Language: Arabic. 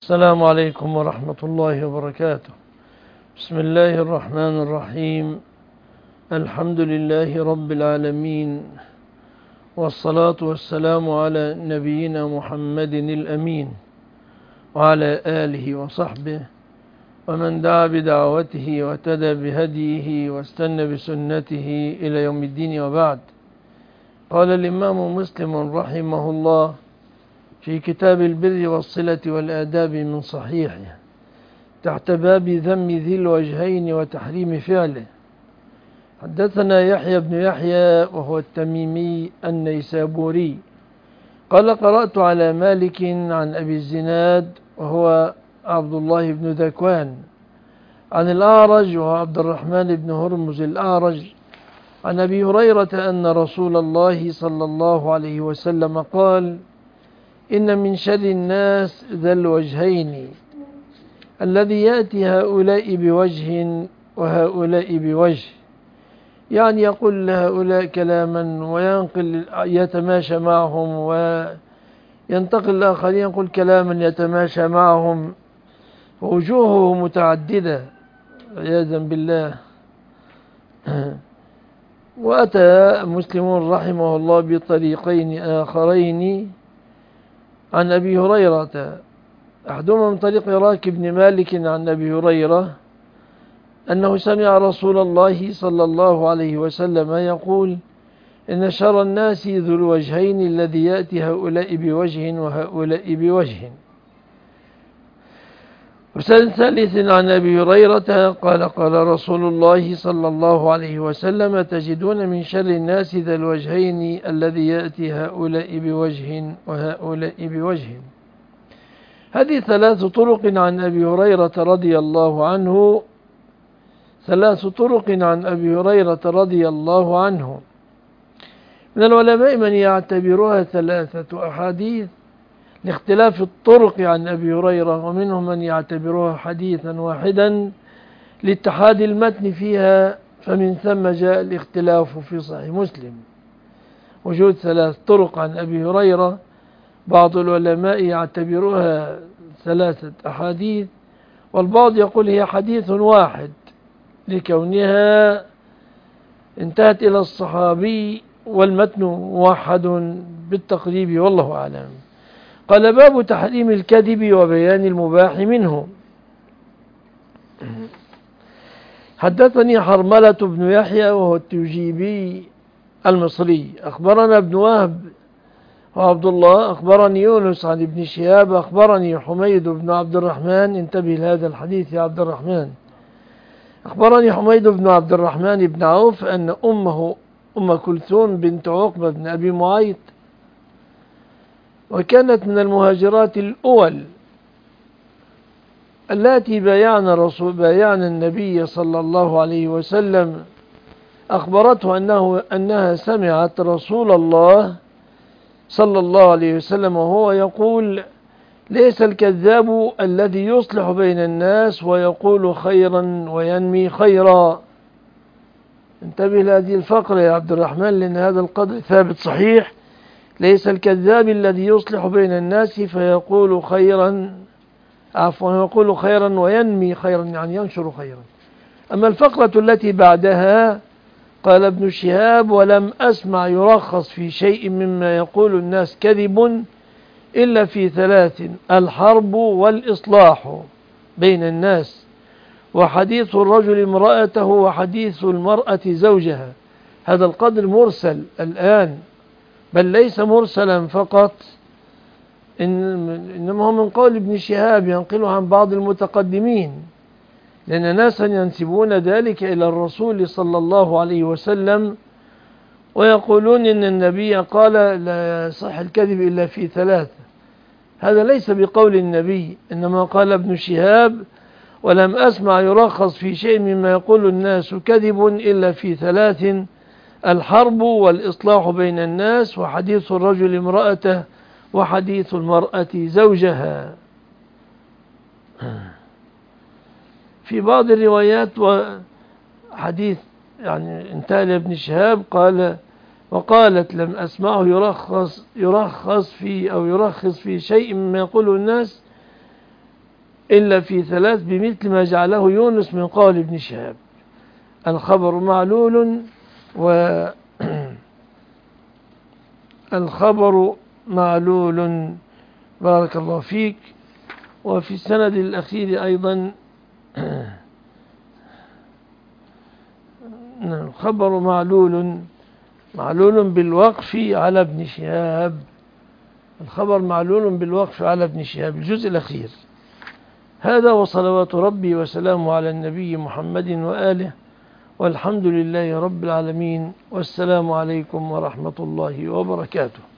السلام عليكم ورحمة الله وبركاته. بسم الله الرحمن الرحيم. الحمد لله رب العالمين، والصلاة والسلام على نبينا محمد الأمين وعلى آله وصحبه ومن دعا بدعوته واهتدى بهديه واستنى بسنته إلى يوم الدين، وبعد. قال الإمام مسلم رحمه الله في كتاب البر والصلة والآداب من صحيحه تحت باب ذم ذي الوجهين وتحريم فعله: حدثنا يحيى بن يحيى وهو التميمي النيسابوري قال: قرأت على مالك عن أبي الزناد وهو عبد الله بن ذكوان عن الأعرج وهو عبد الرحمن بن هرمز الأعرج عن أبي هريرة أن رسول الله صلى الله عليه وسلم قال: إن من شر الناس ذا الوجهين الذي يأتي هؤلاء بوجه وهؤلاء بوجه، يعني يقول لهؤلاء كلاما وينقل يتماشى معهم، وينتقل الآخرين يقول كلاما يتماشى معهم، ووجوهه متعددة عياذا بالله. وأتى مسلم رحمه الله بطريقين آخرين عن أبي هريرة، أحدهما من طريق راك بن مالك عن أبي هريرة أنه سمع رسول الله صلى الله عليه وسلم يقول: إن شر الناس ذو الوجهين الذي يأتي هؤلاء بوجه وهؤلاء بوجه. وسند ثالث عن أبي هريرة قال: قال رسول الله صلى الله عليه وسلم: تجدون من شر الناس ذا الوجهين الذي يأتي هؤلاء بوجه وهؤلاء بوجه. هذه ثلاث طرق عن أبي هريرة رضي الله عنه، ثلاث طرق عن أبي هريرة رضي الله عنه. من العلماء من يعتبرها ثلاثة أحاديث لاختلاف الطرق عن أبي هريرة، ومنهم من يعتبرها حديثا واحدا لاتحاد المتن فيها، فمن ثم جاء الاختلاف في صحيح مسلم. وجود ثلاث طرق عن أبي هريرة بعض العلماء يعتبرها ثلاثة أحاديث، والبعض يقول هي حديث واحد لكونها انتهت إلى الصحابي والمتن موحد بالتقريب، والله أعلم. قال: باب تحريم الكذب وبيان المباح منه. حدثني حرملة بن يحيى وهو التجيبي المصري أخبرنا ابن وهب وعبد الله أخبرني يونس عن ابن شهاب أخبرني حميد بن عبد الرحمن، انتبه لهذا الحديث يا عبد الرحمن. أخبرني حميد بن عبد الرحمن بن عوف أن أمه أم كلثوم بنت عقبة بن أبي معيط، وكانت من المهاجرات الأول التي بايعن النبي صلى الله عليه وسلم، أخبرته أنها سمعت رسول الله صلى الله عليه وسلم وهو يقول: ليس الكذاب الذي يصلح بين الناس ويقول خيرا وينمي خيرا. انتبه لهذه الفقرة يا عبد الرحمن، لأن هذا القدر ثابت صحيح. ليس الكذاب الذي يصلح بين الناس فيقول خيرا، يقول خيرا وينمي خيرا، يعني ينشر خيرا. أما الفقرة التي بعدها قال ابن شهاب: ولم أسمع يرخص في شيء مما يقول الناس كذب إلا في ثلاث: الحرب والإصلاح بين الناس، وحديث الرجل امرأته، وحديث المرأة زوجها. هذا القدر مرسل الآن، بل ليس مرسلا فقط، إنما هو من قول ابن شهاب ينقله عن بعض المتقدمين، لأن ناسا ينسبون ذلك إلى الرسول صلى الله عليه وسلم ويقولون إن النبي قال: لا يصح الكذب إلا في ثلاثة. هذا ليس بقول النبي، إنما قال ابن شهاب: ولم أسمع يرخص في شيء مما يقول الناس كذب إلا في ثلاث: الحرب والإصلاح بين الناس، وحديث الرجل امرأته، وحديث المرأة زوجها. في بعض الروايات وحديث يعني انتهى لابن شهاب قال: وقالت: لم أسمعه يرخص في أو يرخص في شيء مما يقوله الناس إلا في ثلاث بمثل ما جعله يونس من قول ابن شهاب. الخبر معلول الخبر معلول، بارك الله فيك. وفي السند الأخير أيضا الخبر معلول بالوقف على ابن شهاب. الخبر معلول بالوقف على ابن شهاب، الجزء الأخير. هذا وصلوات ربي وسلامه على النبي محمد وآله، والحمد لله رب العالمين، والسلام عليكم ورحمة الله وبركاته.